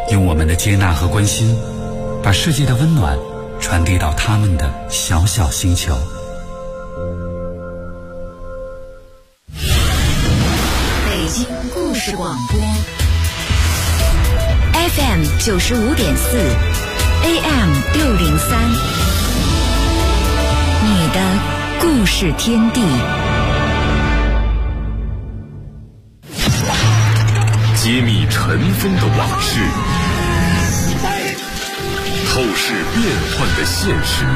用我们的接纳和关心，把世界的温暖传递到他们的小小星球。 北京故事广播 FM 95.4 AM 603，你的故事天地。 揭秘尘封的往事，透视变幻的现实，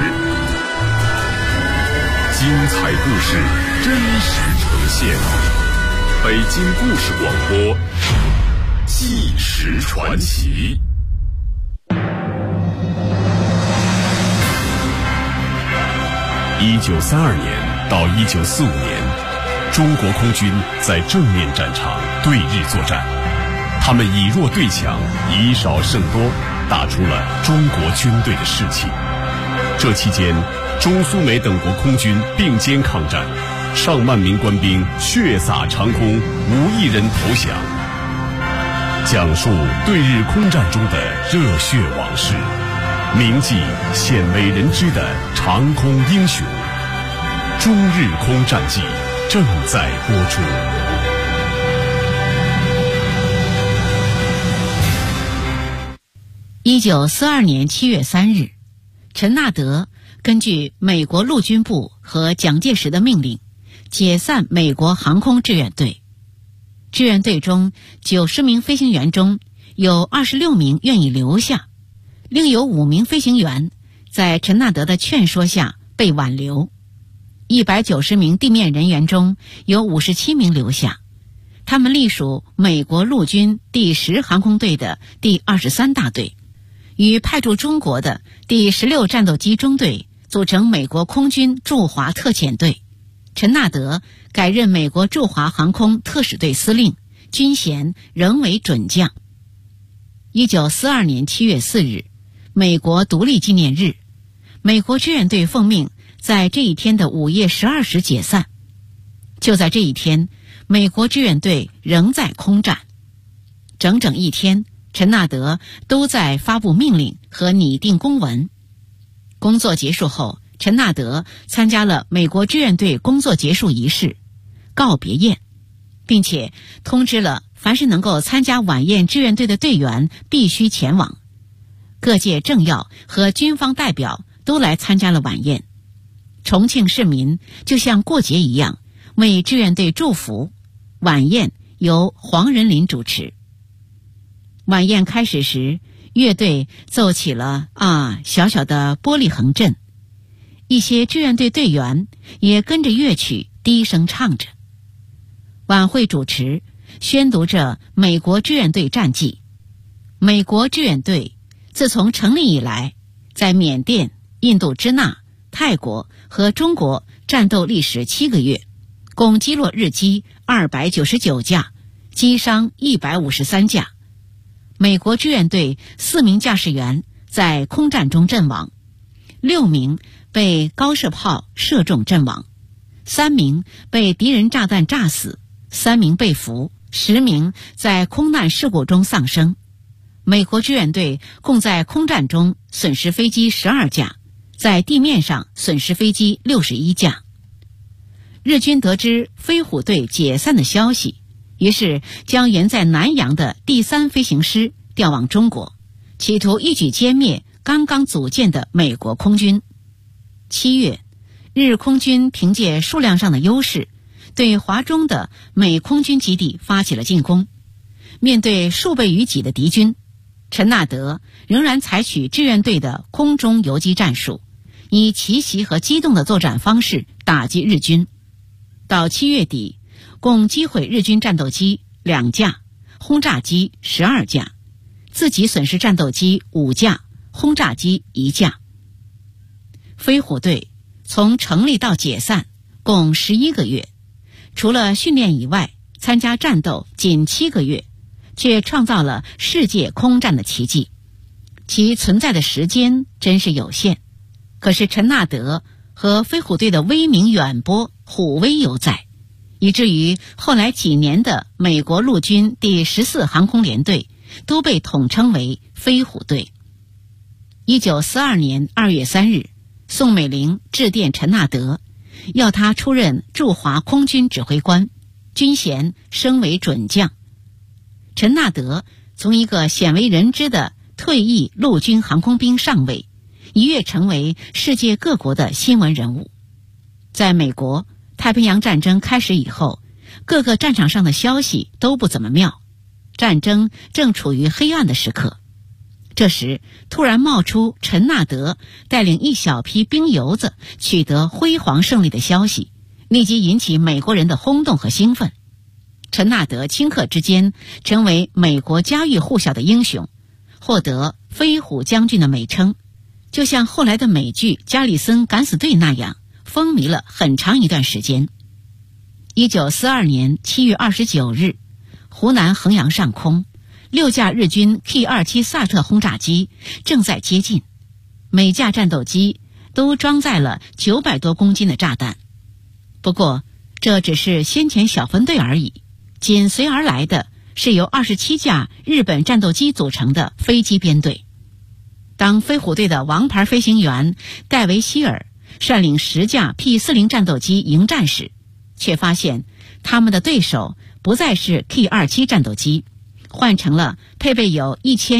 精彩故事真实呈现。北京故事广播，纪实传奇。1932年到1945年，中国空军在正面战场对日作战，他们以弱对强，以少胜多，打出了中国军队的士气。这期间，中苏美等国空军并肩抗战，上万名官兵血洒长空，无一人投降。讲述对日空战中的热血往事，铭记鲜为人知的长空英雄。中日空战记正在播出。 1942年7月3日，陈纳德根据美国陆军部和蒋介石的命令，解散美国航空志愿队。志愿队中90名飞行员中有26名愿意留下，另有5名飞行员在陈纳德的劝说下被挽留。190名地面人员中有57名留下，他们隶属美国陆军第10航空队的第23大队，与派驻中国的第16战斗机中队组成美国空军驻华特遣队。陈纳德改任美国驻华航空特使队司令，军衔仍为准将。1942年7月4日，美国独立纪念日，美国志愿队奉命在这一天的午夜12时解散。就在这一天，美国志愿队仍在空战。整整一天，陈纳德都在发布命令和拟定公文。工作结束后，陈纳德参加了美国志愿队工作结束仪式告别宴，并且通知了凡是能够参加晚宴志愿队的队员必须前往。各界政要和军方代表都来参加了晚宴。重庆市民就像过节一样为志愿队祝福。晚宴由黄仁霖主持。晚宴开始时，乐队奏起了小小的玻璃横震，一些志愿队队员也跟着乐曲低声唱着。晚会主持宣读着美国志愿队战绩。美国志愿队自从成立以来，在缅甸、印度支那、泰国和中国战斗历时7个月，共击落日机299架，击伤153架。美国志愿队4名驾驶员在空战中阵亡，6名被高射炮射中阵亡，3名被敌人炸弹炸死，3名被俘，10名在空难事故中丧生。美国志愿队共在空战中损失飞机12架，在地面上损失飞机61架。日军得知飞虎队解散的消息，于是将原在南洋的第3飞行师调往中国，企图一举歼灭刚刚组建的美国空军。7月，日空军凭借数量上的优势，对华中的美空军基地发起了进攻。面对数倍于己的敌军，陈纳德仍然采取志愿队的空中游击战术，以奇袭和机动的作战方式打击日军。到7月底，共击毁日军战斗机2架，轰炸机12架，自己损失战斗机5架，轰炸机1架。飞虎队从成立到解散共11个月，除了训练以外，参加战斗仅7个月，却创造了世界空战的奇迹。其存在的时间真是有限，可是陈纳德和飞虎队的威名远播，虎威犹在，以至于后来几年的美国陆军第14航空联队都被统称为飞虎队。1942年2月3日，宋美龄致电陈纳德，要他出任驻华空军指挥官，军衔升为准将。陈纳德从一个鲜为人知的退役陆军航空兵上尉，一跃成为世界各国的新闻人物。在美国，太平洋战争开始以后，各个战场上的消息都不怎么妙，战争正处于黑暗的时刻。这时突然冒出陈纳德带领一小批兵油子取得辉煌胜利的消息，立即引起美国人的轰动和兴奋。陈纳德顷刻之间成为美国家喻户晓的英雄，获得飞虎将军的美称，就像后来的美剧《加里森敢死队》那样，风靡了很长一段时间。1942年7月29日，湖南衡阳上空，6架日军 K-27 萨特轰炸机正在接近，每架战斗机都装载了900多公斤的炸弹。不过这只是先遣小分队而已，紧随而来的是由27架日本战斗机组成的飞机编队。当飞虎队的王牌飞行员戴维希尔率领10架 P-40 战斗机迎战时，却发现他们的对手不再是 K-27 战斗机，换成了配备有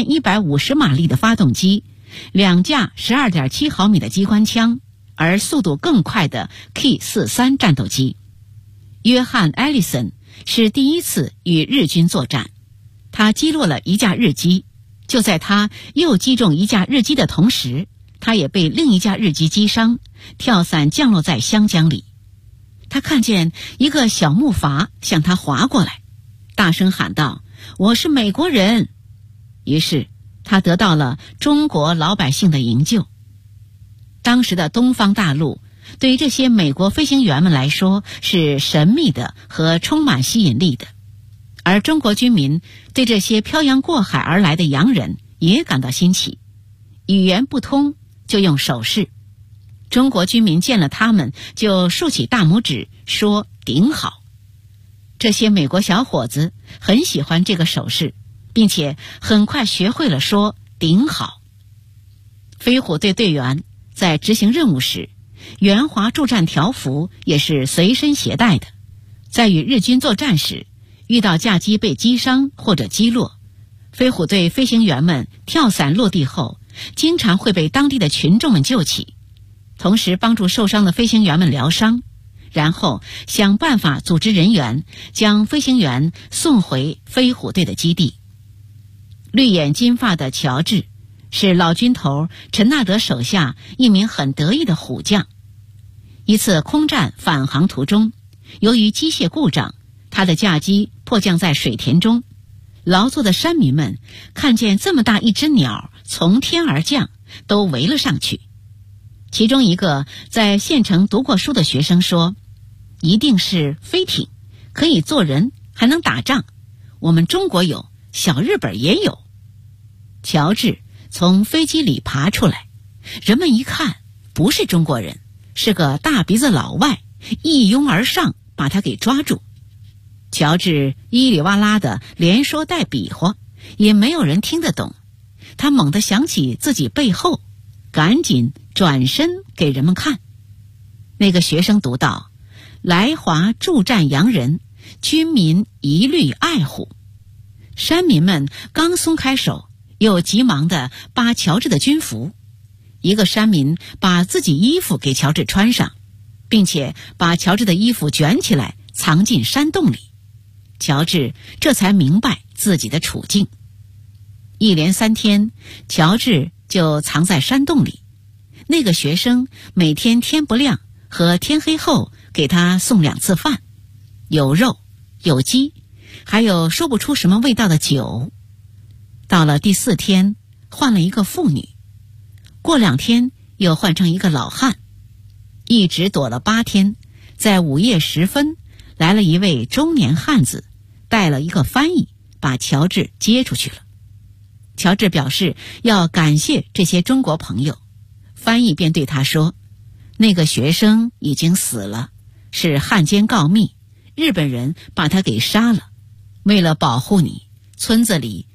1150马力的发动机，2架 12.7 毫米的机关枪，而速度更快的 K-43 战斗机。约翰·艾利森是第一次与日军作战，他击落了一架日机，就在他又击中一架日机的同时，他也被另一架日机击伤，跳伞降落在湘江里。他看见一个小木筏向他划过来，大声喊道：“我是美国人！”于是他得到了中国老百姓的营救。当时的东方大陆对于这些美国飞行员们来说是神秘的和充满吸引力的，而中国军民对这些漂洋过海而来的洋人也感到新奇。语言不通就用手势，中国军民见了他们就竖起大拇指说顶好。这些美国小伙子很喜欢这个手势，并且很快学会了说顶好。飞虎队队员在执行任务时，援华助战条幅也是随身携带的。在与日军作战时，遇到架机被击伤或者击落，飞虎队飞行员们跳伞落地后，经常会被当地的群众们救起，同时帮助受伤的飞行员们疗伤，然后想办法组织人员将飞行员送回飞虎队的基地。绿眼金发的乔治是老军头陈纳德手下一名很得意的虎将。一次空战返航途中，由于机械故障，他的架机迫降在水田中。劳作的山民们看见这么大一只鸟从天而降，都围了上去。其中一个在县城读过书的学生说：“一定是飞艇，可以坐人，还能打仗。我们中国有，小日本也有。”乔治从飞机里爬出来，人们一看不是中国人，是个大鼻子老外，一拥而上把他给抓住。乔治叽里哇啦的连说带比划，也没有人听得懂。他猛地想起自己背后，赶紧转身给人们看。那个学生读道：“来华助战洋人，军民一律爱护。”山民们刚松开手，又急忙地扒乔治的军服。一个山民把自己衣服给乔治穿上，并且把乔治的衣服卷起来藏进山洞里。乔治这才明白自己的处境。一连3天，乔治就藏在山洞里。那个学生每天天不亮和天黑后给他送2次饭，有肉有鸡，还有说不出什么味道的酒。到了第4天，换了一个妇女，过2天又换成一个老汉，一直躲了8天，在午夜时分来了一位中年汉子，带了一个翻译，把乔治接出去了。乔治表示要感谢这些中国朋友，翻译便对他说：“那个学生已经死了，是汉奸告密，日本人把他给杀了。为了保护你，村子里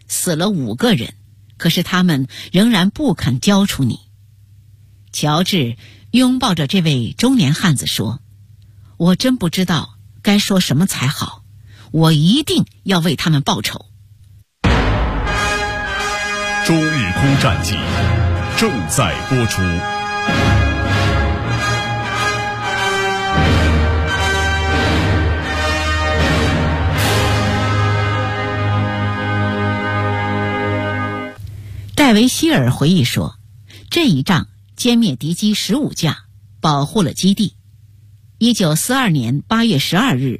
死了5个人，可是他们仍然不肯交出你。乔治拥抱着这位中年汉子说，我真不知道该说什么才好，我一定要为他们报仇。 中日空战记正在播出。 戴维希尔回忆说，这一仗歼灭敌机15架，保护了基地。1942年8月12日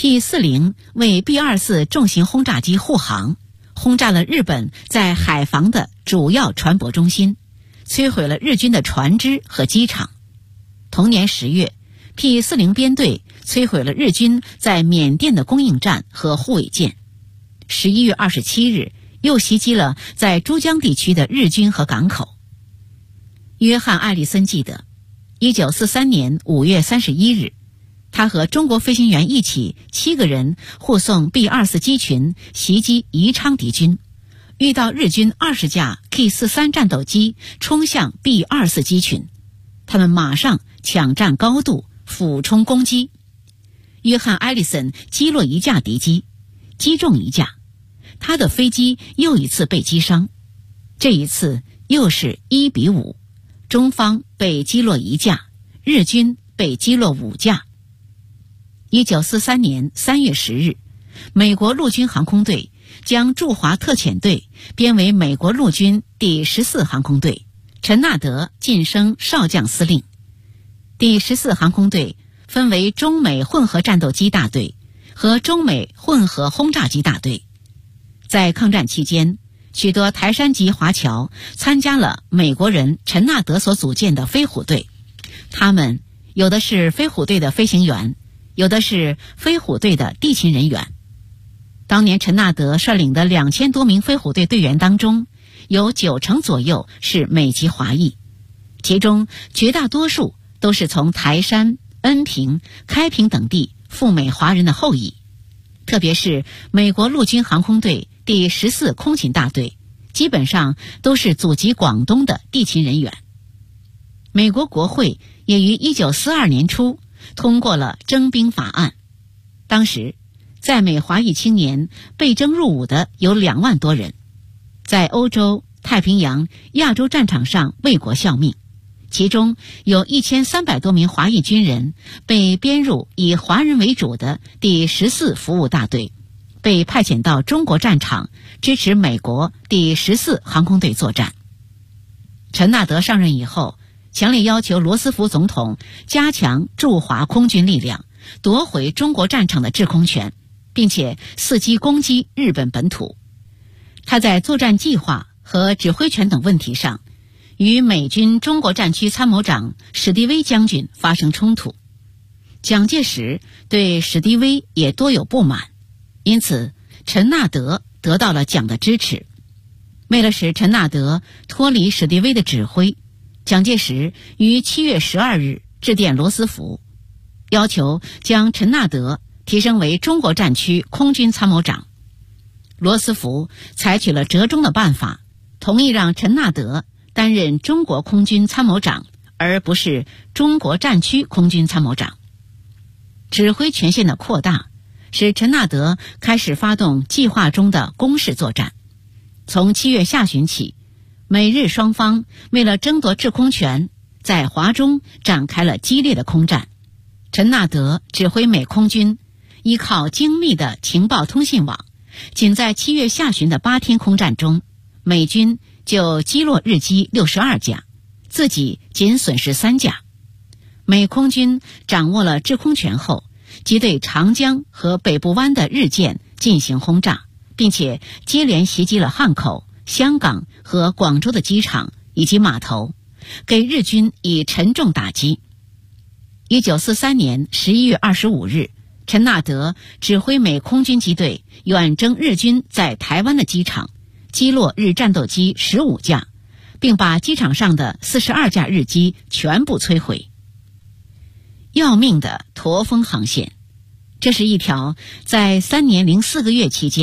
P-40 为 B-24 重型轰炸机护航，轰炸了日本在海防的主要船舶中心，摧毁了日军的船只和机场。同年10月 P-40 编队摧毁了日军在缅甸的供应站和护卫舰。11月27日又袭击了在珠江地区的日军和港口。约翰·艾利森记得，1943年5月31日，他和中国飞行员一起7个人护送 B-24 机群袭击宜昌敌军，遇到日军20架 K-43 战斗机冲向 B-24 机群，他们马上抢占高度，俯冲攻击。约翰·艾利森击落1架敌机，击中1架，他的飞机又一次被击伤，这一次又是1-5，中方被击落1架，日军被击落5架。1943年3月10日，美国陆军航空队将驻华特遣队编为美国陆军第14航空队，陈纳德晋升少将司令。第14航空队分为中美混合战斗机大队和中美混合轰炸机大队。在抗战期间，许多台山籍华侨参加了美国人陈纳德所组建的飞虎队，他们有的是飞虎队的飞行员，有的是飞虎队的地勤人员。当年陈纳德率领的2000多名飞虎队队员当中，有90%左右是美籍华裔，其中绝大多数都是从台山、恩平、开平等地赴美华人的后裔。特别是美国陆军航空队第14空勤大队，基本上都是祖籍广东的地勤人员。美国国会也于1942年初通过了征兵法案，当时在美华裔青年被征入伍的有2万多人，在欧洲、太平洋、亚洲战场上为国效命，其中有1300多名华裔军人被编入以华人为主的第14服务大队，被派遣到中国战场支持美国第14航空队作战。陈纳德上任以后，强烈要求罗斯福总统加强驻华空军力量，夺回中国战场的制空权，并且伺机攻击日本本土。他在作战计划和指挥权等问题上与美军中国战区参谋长史迪威将军发生冲突，蒋介石对史迪威也多有不满，因此陈纳德得到了蒋的支持。为了使陈纳德脱离史迪威的指挥，蒋介石于7月12日致电罗斯福，要求将陈纳德提升为中国战区空军参谋长。罗斯福采取了折中的办法，同意让陈纳德担任中国空军参谋长，而不是中国战区空军参谋长。指挥权限的扩大使陈纳德开始发动计划中的攻势作战。从7月下旬起，美日双方为了争夺制空权，在华中展开了激烈的空战。陈纳德指挥美空军依靠精密的情报通信网，仅在7月下旬的8天空战中，美军就击落日机62架，自己仅损失3架。美空军掌握了制空权后，即对长江和北部湾的日舰进行轰炸，并且接连袭击了汉口、香港和广州的机场以及码头，给日军以沉重打击。1943年11月25日，陈纳德指挥美空军机队远征日军在台湾的机场，击落日战斗机15架，并把机场上的42架日机全部摧毁。要命的驼峰航线，这是一条在3年04个月期间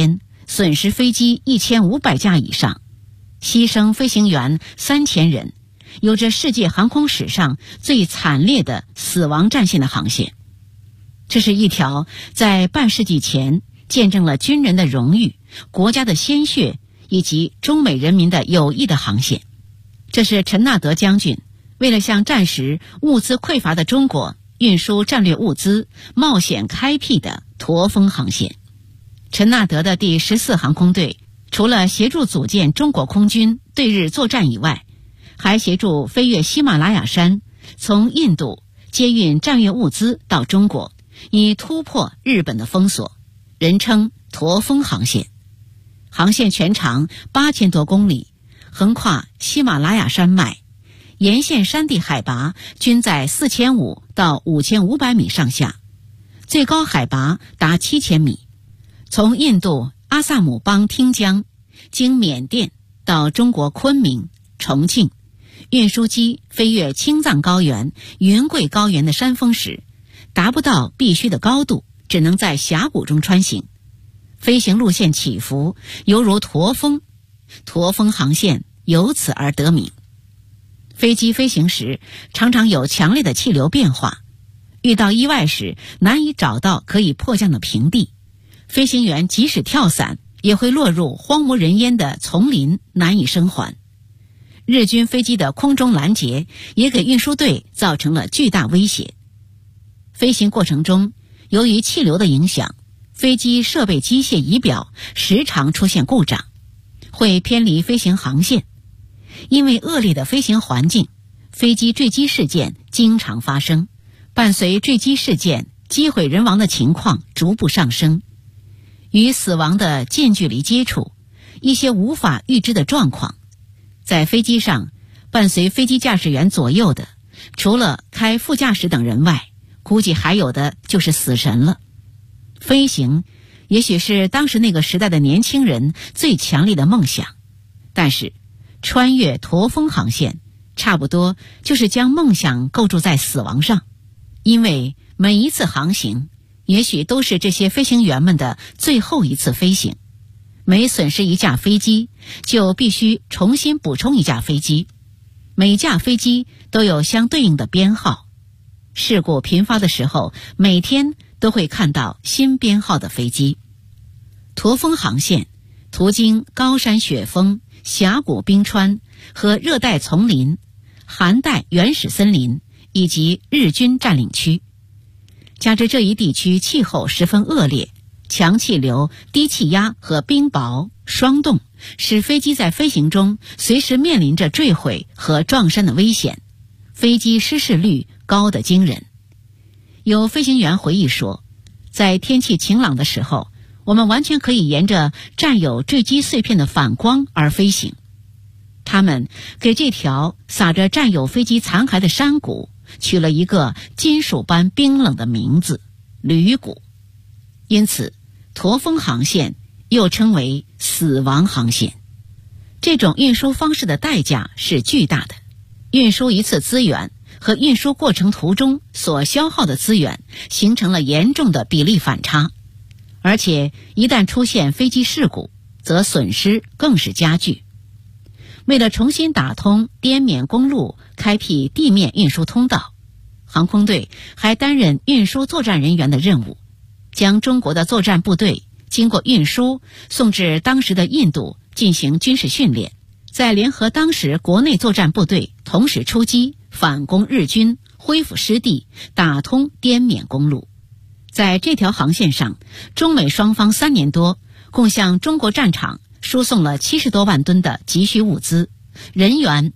损失飞机1500架以上，牺牲飞行员3000人，有着世界航空史上最惨烈的死亡战线的航线。这是一条在半世纪前见证了军人的荣誉、国家的鲜血以及中美人民的友谊的航线。这是陈纳德将军为了向战时物资匮乏的中国运输战略物资冒险开辟的驼峰航线。陈纳德的第14航空队除了协助组建中国空军对日作战以外，还协助飞越喜马拉雅山，从印度接运战略物资到中国，以突破日本的封锁，人称驼峰航线。航线全长8000多公里，横跨喜马拉雅山脉，沿线山地海拔均在4500到5500米上下，最高海拔达7000米。从印度阿萨姆邦汀江经缅甸到中国昆明、重庆，运输机飞越青藏高原、云贵高原的山峰时，达不到必须的高度，只能在峡谷中穿行，飞行路线起伏，犹如驼峰，驼峰航线由此而得名。飞机飞行时常常有强烈的气流变化，遇到意外时难以找到可以迫降的平地，飞行员即使跳伞也会落入荒无人烟的丛林，难以生还。日军飞机的空中拦截也给运输队造成了巨大威胁。飞行过程中，由于气流的影响，飞机设备机械仪表时常出现故障，会偏离飞行航线。因为恶劣的飞行环境，飞机坠机事件经常发生，伴随坠机事件机毁人亡的情况逐步上升。与死亡的近距离接触，一些无法预知的状况，在飞机上伴随飞机驾驶员左右的，除了开副驾驶等人外，估计还有的就是死神了。飞行也许是当时那个时代的年轻人最强烈的梦想，但是穿越驼峰航线差不多就是将梦想构筑在死亡上，因为每一次航行也许都是这些飞行员们的最后一次飞行，每损失一架飞机就必须重新补充一架飞机，每架飞机都有相对应的编号，事故频发的时候每天都会看到新编号的飞机。驼峰航线途经高山雪峰、峡谷冰川和热带丛林、寒带原始森林以及日军占领区，加之这一地区气候十分恶劣，强气流、低气压和冰雹、霜冻使飞机在飞行中随时面临着坠毁和撞山的危险，飞机失事率高得惊人。有飞行员回忆说，在天气晴朗的时候，我们完全可以沿着占有坠机碎片的反光而飞行。他们给这条撒着占有飞机残骸的山谷取了一个金属般冰冷的名字——铝谷。因此，驼峰航线又称为死亡航线。这种运输方式的代价是巨大的，运输一次资源和运输过程途中所消耗的资源形成了严重的比例反差，而且一旦出现飞机事故，则损失更是加剧。为了重新打通滇缅公路，开辟地面运输通道，航空队还担任运输作战人员的任务，将中国的作战部队经过运输送至当时的印度进行军事训练，再联合当时国内作战部队同时出击，反攻日军，恢复失地，打通滇缅公路。在这条航线上，中美双方3年多共向中国战场输送了70多万吨的急需物资，人员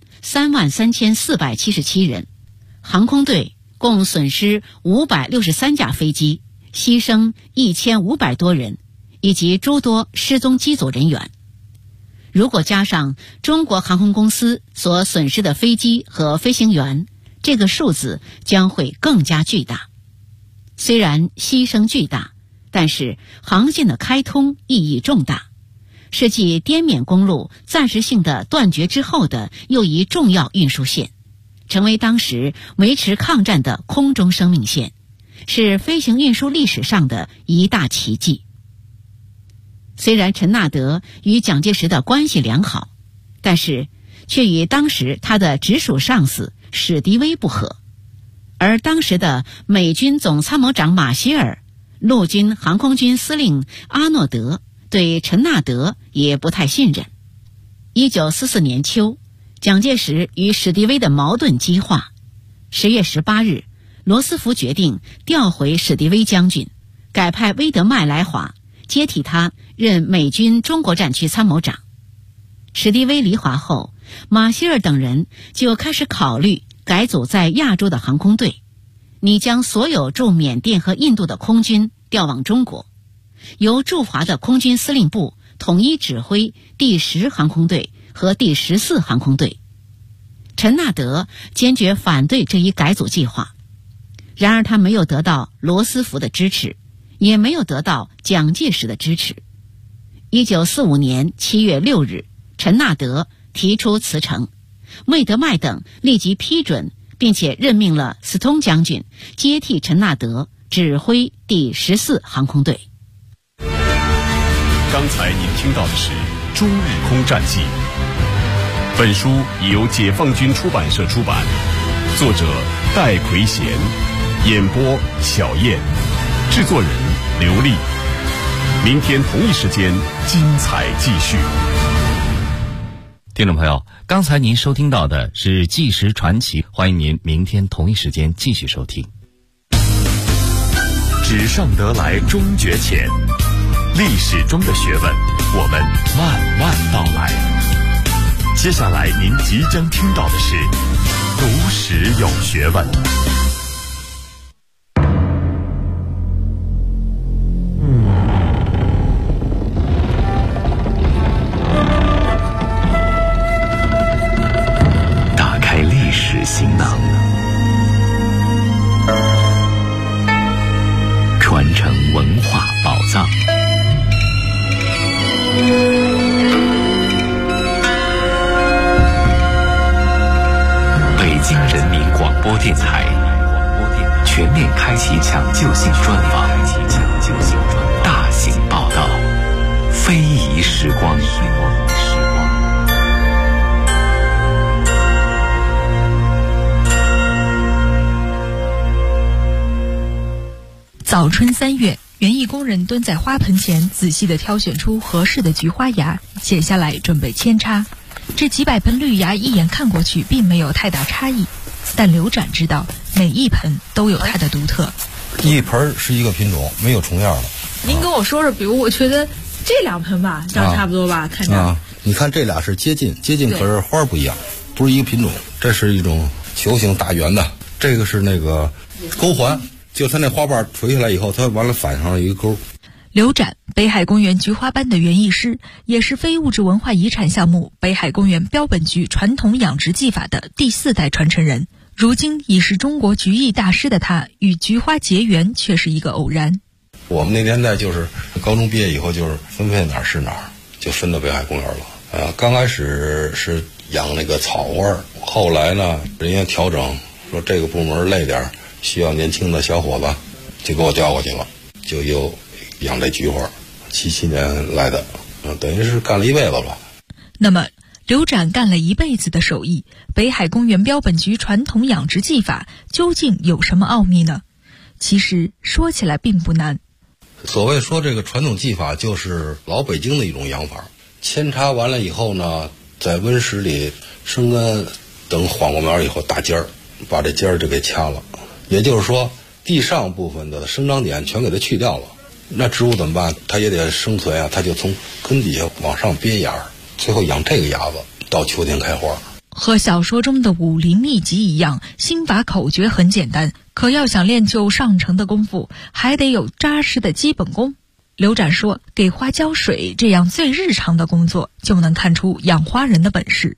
33477人，航空队共损失563架飞机，牺牲1500多人，以及诸多失踪机组人员。如果加上中国航空公司所损失的飞机和飞行员，这个数字将会更加巨大。虽然牺牲巨大，但是航线的开通意义重大，是继滇缅公路暂时性的断绝之后的又一重要运输线，成为当时维持抗战的空中生命线，是飞行运输历史上的一大奇迹。 虽然陈纳德与蒋介石的关系良好，但是却与当时他的直属上司史迪威不和，而当时的美军总参谋长马歇尔、陆军航空军司令阿诺德对陈纳德也不太信任。1944年秋，蒋介石与史迪威的矛盾激化。10月18日，罗斯福决定调回史迪威将军，改派威德麦来华接替他任美军中国战区参谋长。史迪威离华后，马歇尔等人就开始考虑改组在亚洲的航空队，拟将所有驻缅甸和印度的空军调往中国，由驻华的空军司令部统一指挥第10航空队和第14航空队。陈纳德坚决反对这一改组计划，然而他没有得到罗斯福的支持，也没有得到蒋介石的支持。1945年7月6日，陈纳德提出辞呈，魏德迈等立即批准，并且任命了斯通将军接替陈纳德指挥第14航空队。 刚才您听到的是《中日空战记》，本书已由解放军出版社出版，作者戴奎贤，演播小燕，制作人刘丽。明天同一时间精彩继续。 听众朋友，刚才您收听到的是《纪实传奇》，欢迎您明天同一时间继续收听。 纸上得来终觉浅，历史中的学问，我们慢慢道来。接下来您即将听到的是读史有学问。打开历史行囊，传承文化宝藏。北京人民广播电台全面开启抢救性专访，大型报道，非遗时光。 早春3月，园艺工人蹲在花盆前，仔细地挑选出合适的菊花芽，剪下来准备扦插。这几百盆绿芽一眼看过去并没有太大差异，但刘展知道每一盆都有它的独特。 一盆是一个品种，没有重样的。 您跟我说说，比如我觉得这2盆吧，这样差不多吧，看着。 你看这俩是接近，可是花不一样，不是一个品种。这是一种球形大圆的，这个是那个钩环，就它那花瓣垂下来以后，它完了反上了一个钩。 刘展，北海公园菊花班的园艺师，也是非物质文化遗产项目北海公园标本菊传统养殖技法的第4代传承人。如今已是中国菊艺大师的他，与菊花结缘却是一个偶然。 我们那年代就是高中毕业以后，就是分配哪儿是哪儿，就分到北海公园了。刚开始是养那个草花，后来呢，人家调整说这个部门累点，需要年轻的小伙子，就给我调过去了，就又养这菊花，77年来的，等于是干了一辈子了。 那么刘展干了一辈子的手艺，北海公园标本菊传统养殖技法究竟有什么奥秘呢？其实说起来并不难。 所谓说这个传统技法，就是老北京的一种养法。扦插完了以后呢，在温室里生根，等缓过苗以后打尖儿，把这尖儿就给掐了。也就是说，地上部分的生长点全给它去掉了。那植物怎么办？它也得生存啊，它就从根底下往上憋芽，最后养这个芽子，到秋天开花。 和小说中的武林秘籍一样，心法口诀很简单，可要想练就上乘的功夫，还得有扎实的基本功。刘展说，给花浇水这样最日常的工作，就能看出养花人的本事。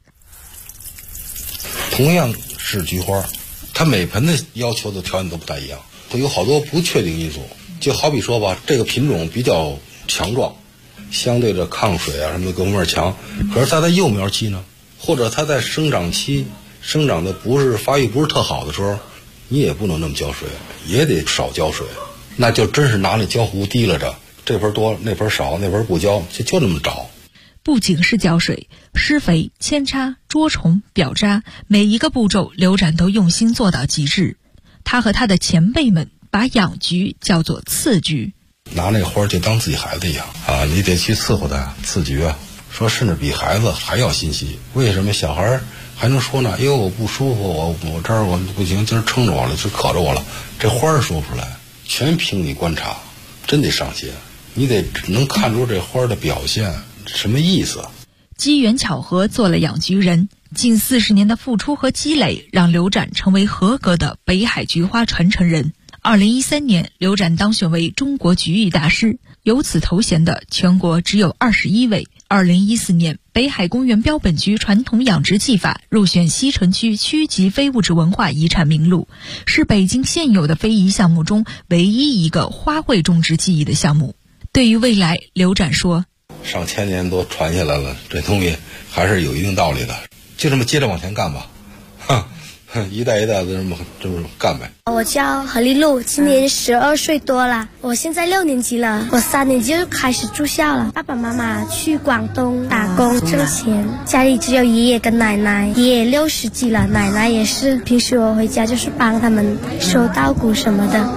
同样是菊花，它每盆的要求的条件都不太一样，会有好多不确定因素。就好比说吧，这个品种比较强壮，相对的抗水啊什么的各方面强，可是它在幼苗期呢，或者它在生长期生长的发育不是特好的时候，你也不能那么浇水，也得少浇水，那就真是拿那浇壶提拉着， 这盆多那盆少，那盆不浇，就这么找。 不仅是浇水、施肥、扦插、捉虫、表渣，每一个步骤刘展都用心做到极致。他和他的前辈们把养菊叫做次菊， 拿那花就当自己孩子一样啊，你得去伺候他。次菊啊，说甚至比孩子还要心细。为什么小孩还能说呢？哎呦，我不舒服，我这儿我不行，今儿撑着我了，就渴着我了。这花儿说不出来，全凭你观察，真得上心。你得能看出这花的表现什么意思。 机缘巧合做了养菊人，近40年的付出和积累让刘展成为合格的北海菊花传承人。2013年，刘展当选为中国菊艺大师，有此头衔的全国只有21位。2014年，北海公园标本菊传统养殖技法入选西城区区级非物质文化遗产名录，是北京现有的非遗项目中唯一一个花卉种植技艺的项目。对于未来，刘展说， 上千年都传下来了，这东西还是有一定道理的，就这么接着往前干吧，一代一代的这么干呗。 我叫何丽露，今年12岁多了，我现在6年级了，我3年级就开始住校了。爸爸妈妈去广东打工挣钱，家里只有爷爷跟奶奶，爷爷60几了，奶奶也是，平时我回家就是帮他们收稻谷什么的。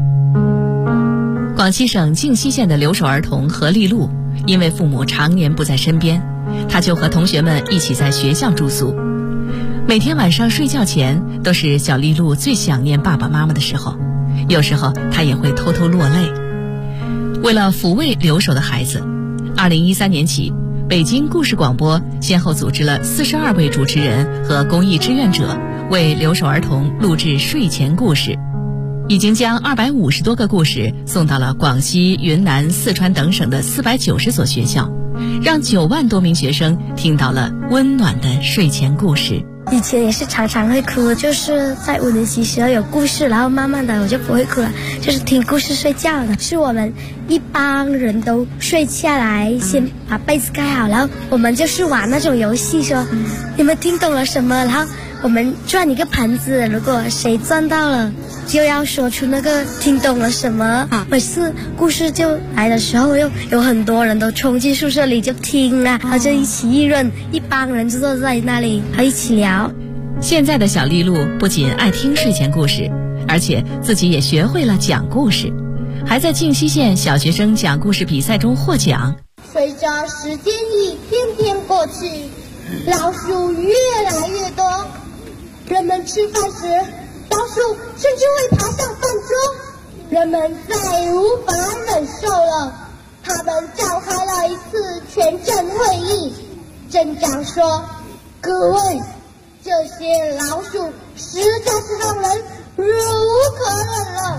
广西省靖西县的留守儿童何丽露，因为父母常年不在身边，她就和同学们一起在学校住宿。每天晚上睡觉前，都是小丽露最想念爸爸妈妈的时候，有时候她也会偷偷落泪。为了抚慰留守的孩子，2013年起，北京故事广播先后组织了42位主持人和公益志愿者，为留守儿童录制睡前故事，已经将250多个故事送到了广西、云南、四川等省的490所学校，让9万多名学生听到了温暖的睡前故事。 以前也是常常会哭，就是在5年级时候有故事，然后慢慢的我就不会哭了，就是听故事睡觉的。是我们一帮人都睡下来，先把被子盖好，然后我们就是玩那种游戏，说你们听懂了什么，然后我们转一个盘子，如果谁转到了就要说出那个听懂了什么。每次故事就来的时候，又有很多人都冲进宿舍里就听啊，然后就一起议论，一帮人就坐在那里还一起聊。 现在的小丽露不仅爱听睡前故事，而且自己也学会了讲故事，还在靖西县小学生讲故事比赛中获奖。 随着时间一天天过去，老鼠越来越多，人们吃饭时老鼠甚至会爬上饭桌，人们再无法忍受了，他们召开了一次全镇会议。镇长说，各位，这些老鼠实在是让人忍无可忍了。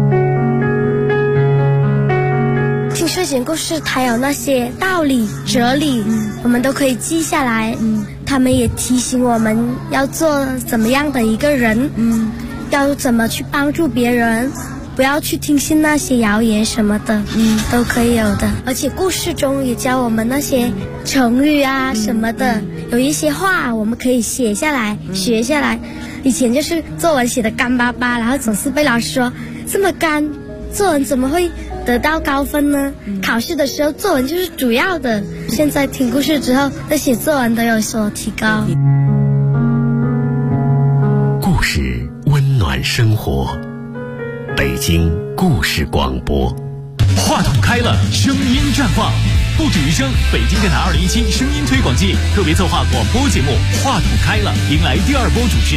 听睡前故事它有那些道理哲理，我们都可以记下来。他们也提醒我们要做怎么样的一个人，要怎么去帮助别人，不要去听信那些谣言什么的，都可以有的。而且故事中也教我们那些成语啊什么的，有一些话我们可以写下来学下来。以前就是作文写的干巴巴，然后总是被老师说这么干，作文怎么会得到高分呢？考试的时候作文就是主要的。现在听故事之后，那写作文都有所提高。 故事温暖生活，北京故事广播。 话筒开了，声音绽放，不止余声。北京电台2017声音推广季特别策划广播节目《话筒开了》迎来第2波主持人。